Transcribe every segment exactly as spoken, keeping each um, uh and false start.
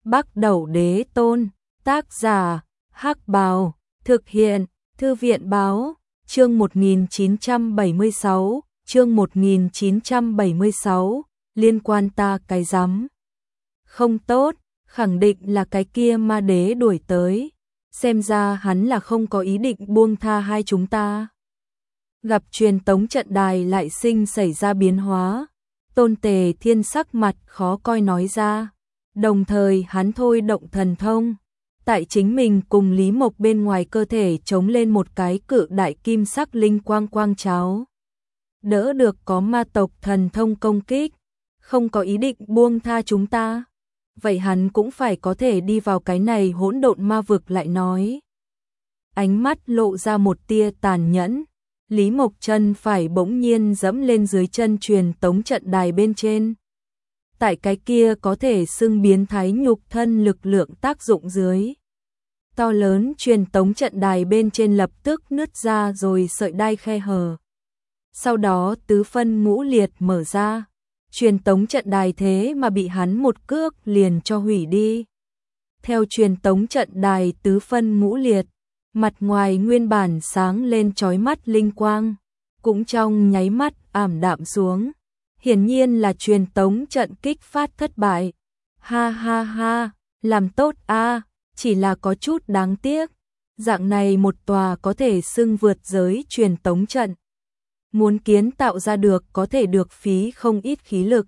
Bắc Đẩu Đế Tôn, tác giả, Hắc Bào, thực hiện, Thư viện báo, chương một nghìn chín trăm bảy mươi sáu, chương một nghìn chín trăm bảy mươi sáu, liên quan ta cái rắm. Không tốt, khẳng định là cái kia ma đế đuổi tới, xem ra hắn là không có ý định buông tha hai chúng ta. Gặp truyền tống trận đài lại sinh xảy ra biến hóa, Tôn Tề Thiên sắc mặt khó coi nói ra, đồng thời hắn thôi động thần thông, tại chính mình cùng Lý Mộc bên ngoài cơ thể chống lên một cái cự đại kim sắc linh quang quang cháo. Đỡ được có ma tộc thần thông công kích, không có ý định buông tha chúng ta. Vậy hắn cũng phải có thể đi vào cái này hỗn độn ma vực lại nói. Ánh mắt lộ ra một tia tàn nhẫn, Lý Mộc chân phải bỗng nhiên dẫm lên dưới chân truyền tống trận đài bên trên. Tại cái kia có thể xưng biến thái nhục thân lực lượng tác dụng dưới. To lớn truyền tống trận đài bên trên lập tức nứt ra rồi sợi đai khe hở. Sau đó tứ phân ngũ liệt mở ra. Truyền tống trận đài thế mà bị hắn một cước liền cho hủy đi. Theo truyền tống trận đài tứ phân ngũ liệt, mặt ngoài nguyên bản sáng lên chói mắt linh quang, cũng trong nháy mắt ảm đạm xuống. Hiển nhiên là truyền tống trận kích phát thất bại. Ha ha ha, làm tốt a, chỉ là có chút đáng tiếc. Dạng này một tòa có thể xưng vượt giới truyền tống trận. Muốn kiến tạo ra được có thể được phí không ít khí lực.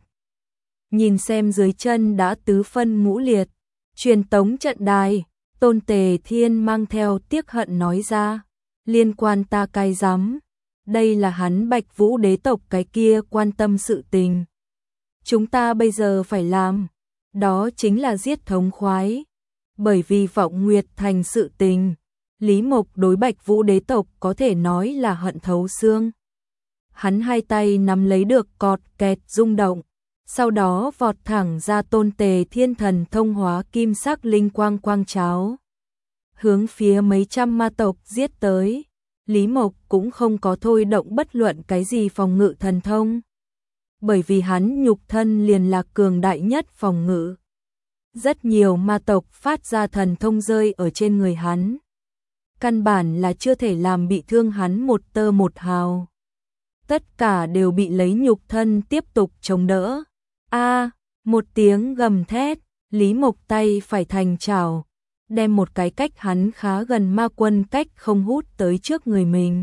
Nhìn xem dưới chân đã tứ phân ngũ liệt, truyền tống trận đài, Tôn Tề Thiên mang theo tiếc hận nói ra, liên quan ta cái rắm. Đây là hắn Bạch Vũ đế tộc cái kia quan tâm sự tình. Chúng ta bây giờ phải làm, đó chính là giết thống khoái. Bởi vì Vọng Nguyệt Thành sự tình, Lý Mộc đối Bạch Vũ đế tộc có thể nói là hận thấu xương. Hắn hai tay nắm lấy được cọt kẹt rung động, sau đó vọt thẳng ra Tôn Tề Thiên thần thông hóa kim sắc linh quang quang cháo. Hướng phía mấy trăm ma tộc giết tới. Lý Mộc cũng không có thôi động bất luận cái gì phòng ngự thần thông. Bởi vì hắn nhục thân liền là cường đại nhất phòng ngự. Rất nhiều ma tộc phát ra thần thông rơi ở trên người hắn. Căn bản là chưa thể làm bị thương hắn một tơ một hào. Tất cả đều bị lấy nhục thân tiếp tục chống đỡ. A, một tiếng gầm thét, Lý Mộc tay phải thành chảo, đem một cái cách hắn khá gần ma quân cách không hút tới trước người mình.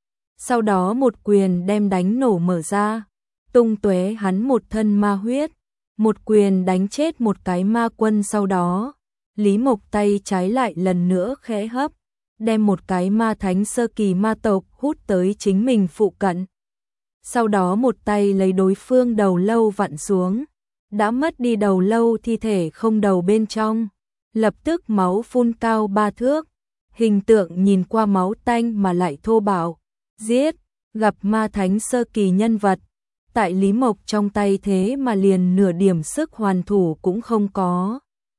Sau đó một quyền đem đánh nổ mở ra, tung tóe hắn một thân ma huyết, một quyền đánh chết một cái ma quân sau đó. Lý Mộc tay trái lại lần nữa khẽ hấp, đem một cái ma thánh sơ kỳ ma tộc hút tới chính mình phụ cận. Sau đó một tay lấy đối phương đầu lâu vặn xuống, đã mất đi đầu lâu thi thể không đầu bên trong. Lập tức máu phun cao ba thước, hình tượng nhìn qua máu tanh mà lại thô bạo. Giết, gặp ma thánh sơ kỳ nhân vật, tại Lý Mộc trong tay thế mà liền nửa điểm sức hoàn thủ cũng không có.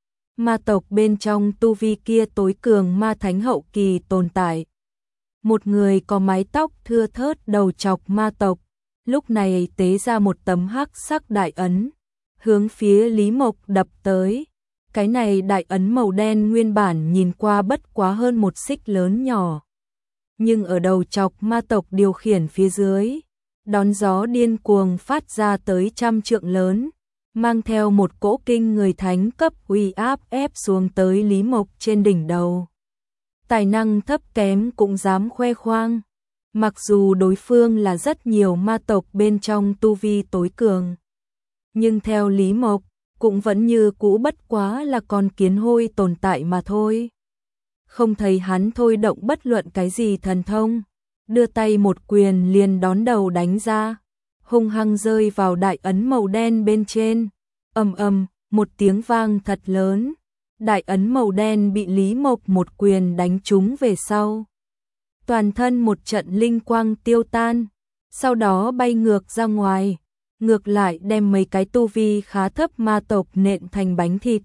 Ma tộc bên trong tu vi kia tối cường ma thánh hậu kỳ tồn tại. Một người có mái tóc thưa thớt đầu chọc ma tộc, lúc này tế ra một tấm hắc sắc đại ấn, hướng phía Lý Mộc đập tới. Cái này đại ấn màu đen nguyên bản nhìn qua bất quá hơn một xích lớn nhỏ. Nhưng ở đầu chọc ma tộc điều khiển phía dưới, đón gió điên cuồng phát ra tới trăm trượng lớn, mang theo một cỗ kinh người thánh cấp uy áp ép xuống tới Lý Mộc trên đỉnh đầu. Tài năng thấp kém cũng dám khoe khoang, mặc dù đối phương là rất nhiều ma tộc bên trong tu vi tối cường. Nhưng theo Lý Mộc, cũng vẫn như cũ bất quá là con kiến hôi tồn tại mà thôi. Không thấy hắn thôi động bất luận cái gì thần thông, đưa tay một quyền liền đón đầu đánh ra, hung hăng rơi vào đại ấn màu đen bên trên. Ầm ầm, một tiếng vang thật lớn, đại ấn màu đen bị Lý Mộc một quyền đánh trúng về sau. Toàn thân một trận linh quang tiêu tan, sau đó bay ngược ra ngoài. Ngược lại đem mấy cái tu vi khá thấp ma tộc nện thành bánh thịt.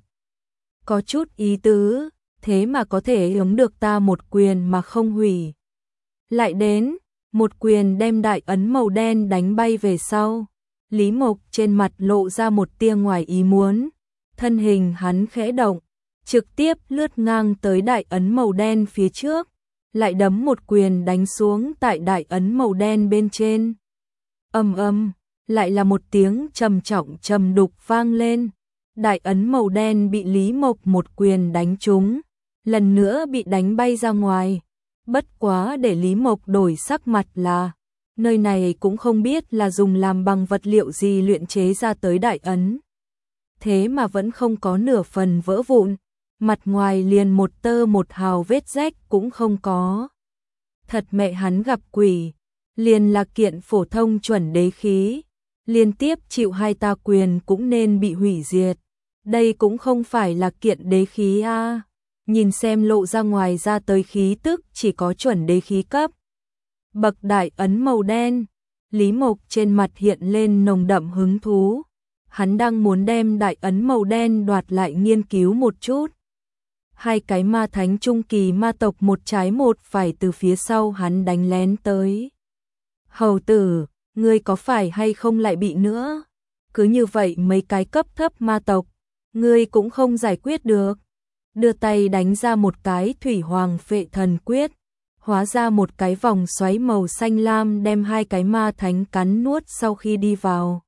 Có chút ý tứ, thế mà có thể ứng được ta một quyền mà không hủy. Lại đến, một quyền đem đại ấn màu đen đánh bay về sau. Lý Mộc trên mặt lộ ra một tia ngoài ý muốn, thân hình hắn khẽ động, trực tiếp lướt ngang tới đại ấn màu đen phía trước, lại đấm một quyền đánh xuống tại đại ấn màu đen bên trên. Ầm ầm, lại là một tiếng trầm trọng trầm đục vang lên. Đại ấn màu đen bị Lý Mộc một quyền đánh trúng, lần nữa bị đánh bay ra ngoài. Bất quá để Lý Mộc đổi sắc mặt là, nơi này cũng không biết là dùng làm bằng vật liệu gì luyện chế ra tới đại ấn. Thế mà vẫn không có nửa phần vỡ vụn, mặt ngoài liền một tơ một hào vết rách cũng không có. Thật mẹ hắn gặp quỷ, liền là kiện phổ thông chuẩn đế khí, liên tiếp chịu hai ta quyền cũng nên bị hủy diệt. Đây cũng không phải là kiện đế khí a. À. Nhìn xem lộ ra ngoài ra tới khí tức chỉ có chuẩn đế khí cấp. Bậc đại ấn màu đen, Lý Mộc trên mặt hiện lên nồng đậm hứng thú. Hắn đang muốn đem đại ấn màu đen đoạt lại nghiên cứu một chút. Hai cái ma thánh trung kỳ ma tộc một trái một phải từ phía sau hắn đánh lén tới. Hầu tử, ngươi có phải hay không lại bị nữa? Cứ như vậy mấy cái cấp thấp ma tộc, ngươi cũng không giải quyết được. Đưa tay đánh ra một cái thủy hoàng phệ thần quyết, hóa ra một cái vòng xoáy màu xanh lam đem hai cái ma thánh cắn nuốt sau khi đi vào.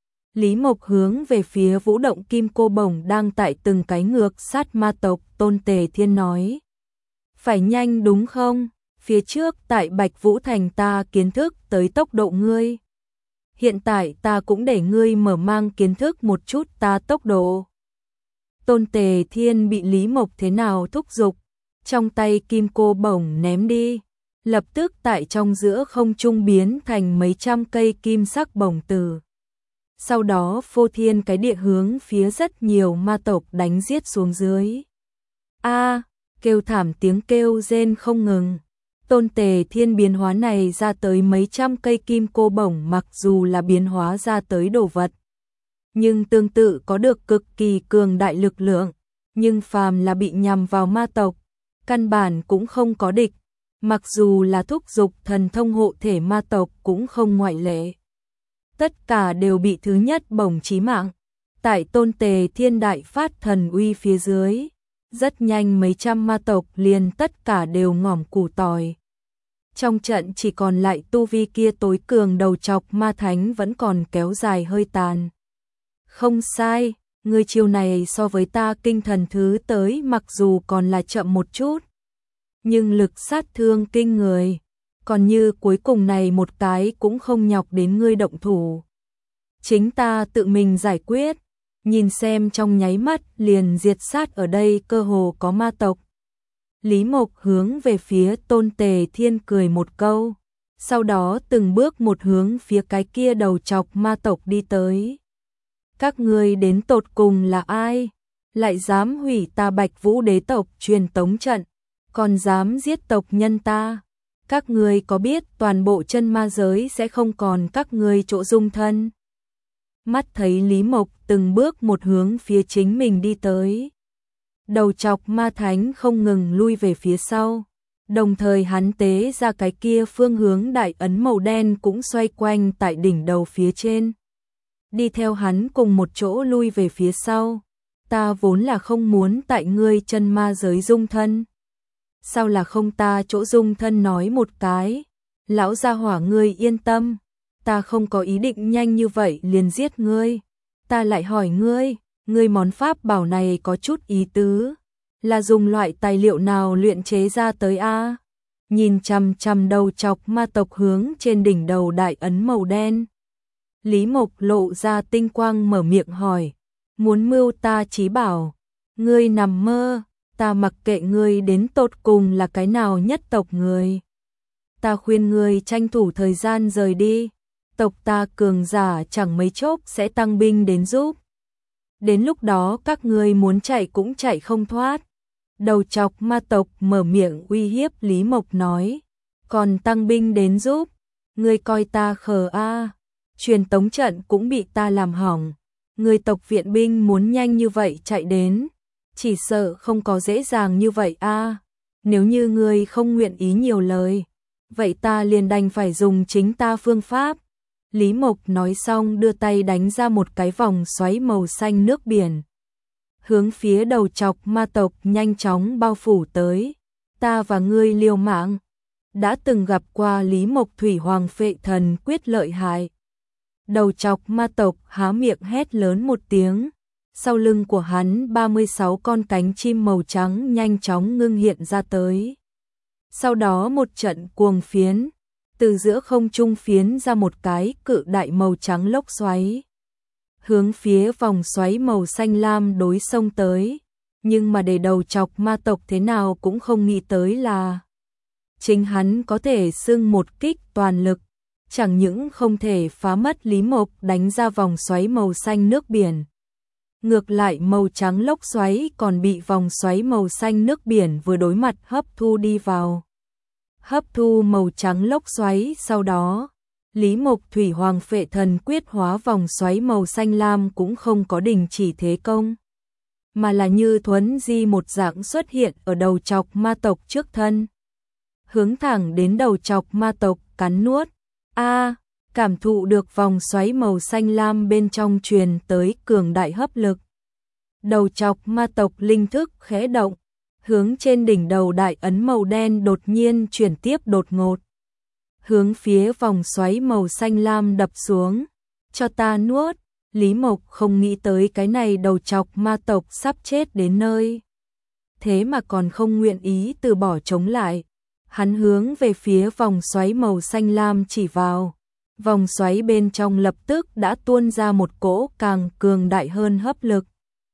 Lý Mộc hướng về phía vũ động kim cô bổng đang tại từng cái ngược sát ma tộc, Tôn Tề Thiên nói. Phải nhanh đúng không? Phía trước tại Bạch Vũ Thành ta kiến thức tới tốc độ ngươi. Hiện tại ta cũng để ngươi mở mang kiến thức một chút ta tốc độ. Tôn Tề Thiên bị Lý Mộc thế nào thúc giục, trong tay kim cô bổng ném đi, lập tức tại trong giữa không trung biến thành mấy trăm cây kim sắc bổng từ. Sau đó phô thiên cái địa hướng phía rất nhiều ma tộc đánh giết xuống dưới. A, kêu thảm tiếng kêu rên không ngừng. Tôn Tề Thiên biến hóa này ra tới mấy trăm cây kim cô bổng mặc dù là biến hóa ra tới đồ vật, nhưng tương tự có được cực kỳ cường đại lực lượng, nhưng phàm là bị nhằm vào ma tộc, căn bản cũng không có địch, mặc dù là thúc giục thần thông hộ thể ma tộc cũng không ngoại lệ. Tất cả đều bị thứ nhất bổng chí mạng. Tại Tôn Tề Thiên đại phát thần uy phía dưới, rất nhanh mấy trăm ma tộc liền tất cả đều ngỏm củ tỏi. Trong trận chỉ còn lại tu vi kia tối cường đầu chọc ma thánh vẫn còn kéo dài hơi tàn. Không sai, người chiêu này so với ta kinh thần thứ tới mặc dù còn là chậm một chút, nhưng lực sát thương kinh người. Còn như cuối cùng này một cái cũng không nhọc đến ngươi động thủ. Chính ta tự mình giải quyết, nhìn xem trong nháy mắt liền diệt sát ở đây cơ hồ có ma tộc. Lý Mộc hướng về phía Tôn Tề Thiên cười một câu, sau đó từng bước một hướng phía cái kia đầu chọc ma tộc đi tới. Các ngươi đến tột cùng là ai? Lại dám hủy ta Bạch Vũ đế tộc truyền tống trận, còn dám giết tộc nhân ta? Các ngươi có biết toàn bộ chân ma giới sẽ không còn các ngươi chỗ dung thân? Mắt thấy Lý Mộc từng bước một hướng phía chính mình đi tới. Đầu chọc ma thánh không ngừng lui về phía sau. Đồng thời hắn tế ra cái kia phương hướng đại ấn màu đen cũng xoay quanh tại đỉnh đầu phía trên. Đi theo hắn cùng một chỗ lui về phía sau. Ta vốn là không muốn tại ngươi chân ma giới dung thân. Sao là không ta chỗ dung thân nói một cái. Lão gia hỏa ngươi yên tâm. Ta không có ý định nhanh như vậy liền giết ngươi. Ta lại hỏi ngươi, ngươi món pháp bảo này có chút ý tứ. Là dùng loại tài liệu nào luyện chế ra tới a? Nhìn chằm chằm đầu chọc ma tộc hướng trên đỉnh đầu đại ấn màu đen. Lý Mộc lộ ra tinh quang mở miệng hỏi. Muốn mưu ta chí bảo. Ngươi nằm mơ. Ta mặc kệ ngươi đến tột cùng là cái nào nhất tộc người. Ta khuyên ngươi tranh thủ thời gian rời đi. Tộc ta cường giả chẳng mấy chốc sẽ tăng binh đến giúp. Đến lúc đó các ngươi muốn chạy cũng chạy không thoát. Đầu chọc ma tộc mở miệng uy hiếp Lý Mộc nói. Còn tăng binh đến giúp. Ngươi coi ta khờ a à. Truyền tống trận cũng bị ta làm hỏng. Ngươi tộc viện binh muốn nhanh như vậy chạy đến. Chỉ sợ không có dễ dàng như vậy a à. Nếu như ngươi không nguyện ý nhiều lời, vậy ta liền đành phải dùng chính ta phương pháp. Lý Mộc nói xong đưa tay đánh ra một cái vòng xoáy màu xanh nước biển. hướng phía đầu chọc ma tộc nhanh chóng bao phủ tới. Ta và ngươi liều mạng, đã từng gặp qua Lý Mộc Thủy Hoàng Phệ Thần Quyết lợi hại. Đầu chọc ma tộc há miệng hét lớn một tiếng, sau lưng của hắn ba mươi sáu con cánh chim màu trắng nhanh chóng ngưng hiện ra tới. Sau đó một trận cuồng phiến, từ giữa không trung phiến ra một cái cự đại màu trắng lốc xoáy, hướng phía vòng xoáy màu xanh lam đối xông tới. Nhưng mà để đầu chọc ma tộc thế nào cũng không nghĩ tới là chính hắn có thể xưng một kích toàn lực, chẳng những không thể phá mất Lý Mộc đánh ra vòng xoáy màu xanh nước biển. Ngược lại màu trắng lốc xoáy còn bị vòng xoáy màu xanh nước biển vừa đối mặt hấp thu đi vào. Hấp thu màu trắng lốc xoáy, sau đó Lý Mộc Thủy Hoàng Phệ Thần Quyết hóa vòng xoáy màu xanh lam cũng không có đình chỉ thế công, mà là như thuấn di một dạng xuất hiện ở đầu chọc ma tộc trước thân, hướng thẳng đến đầu chọc ma tộc cắn nuốt. A, cảm thụ được vòng xoáy màu xanh lam bên trong truyền tới cường đại hấp lực. Đầu chọc ma tộc linh thức khẽ động, hướng trên đỉnh đầu đại ấn màu đen đột nhiên chuyển tiếp đột ngột, hướng phía vòng xoáy màu xanh lam đập xuống. Cho ta nuốt. Lý Mộc không nghĩ tới cái này đầu chọc ma tộc sắp chết đến nơi, thế mà còn không nguyện ý từ bỏ chống lại. Hắn hướng về phía vòng xoáy màu xanh lam chỉ vào, vòng xoáy bên trong lập tức đã tuôn ra một cỗ càng cường đại hơn hấp lực,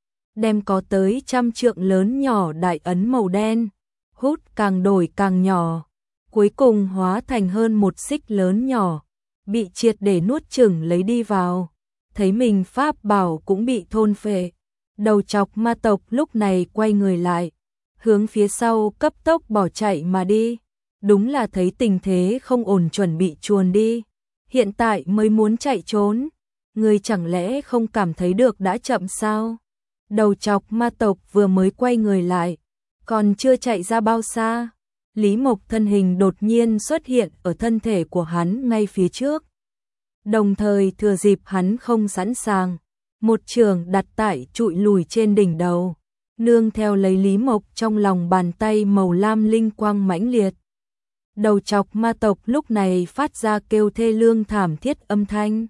đem có tới trăm trượng lớn nhỏ đại ấn màu đen hút càng đổi càng nhỏ, cuối cùng hóa thành hơn một xích lớn nhỏ, bị triệt để nuốt chửng lấy đi vào. Thấy mình pháp bảo cũng bị thôn phệ, đầu chọc ma tộc lúc này quay người lại, hướng phía sau cấp tốc bỏ chạy mà đi. Đúng là thấy tình thế không ổn chuẩn bị chuồn đi, hiện tại mới muốn chạy trốn. Người chẳng lẽ không cảm thấy được đã chậm sao? Đầu chọc ma tộc vừa mới quay người lại, còn chưa chạy ra bao xa, Lý Mộc thân hình đột nhiên xuất hiện ở thân thể của hắn ngay phía trước. Đồng thời thừa dịp hắn không sẵn sàng, một trường đặt tại trụi lùi trên đỉnh đầu, nương theo lấy Lý Mộc trong lòng bàn tay màu lam linh quang mãnh liệt. Đầu chọc ma tộc lúc này phát ra kêu thê lương thảm thiết âm thanh.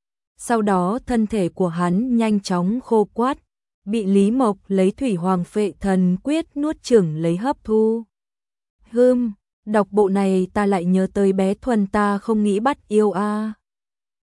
Sau đó thân thể của hắn nhanh chóng khô quắt, bị Lý Mộc lấy Thủy Hoàng Phệ Thần Quyết nuốt chửng lấy hấp thu. Hừm, đọc bộ này ta lại nhớ tới bé Thuần ta không nghĩ bắt yêu a.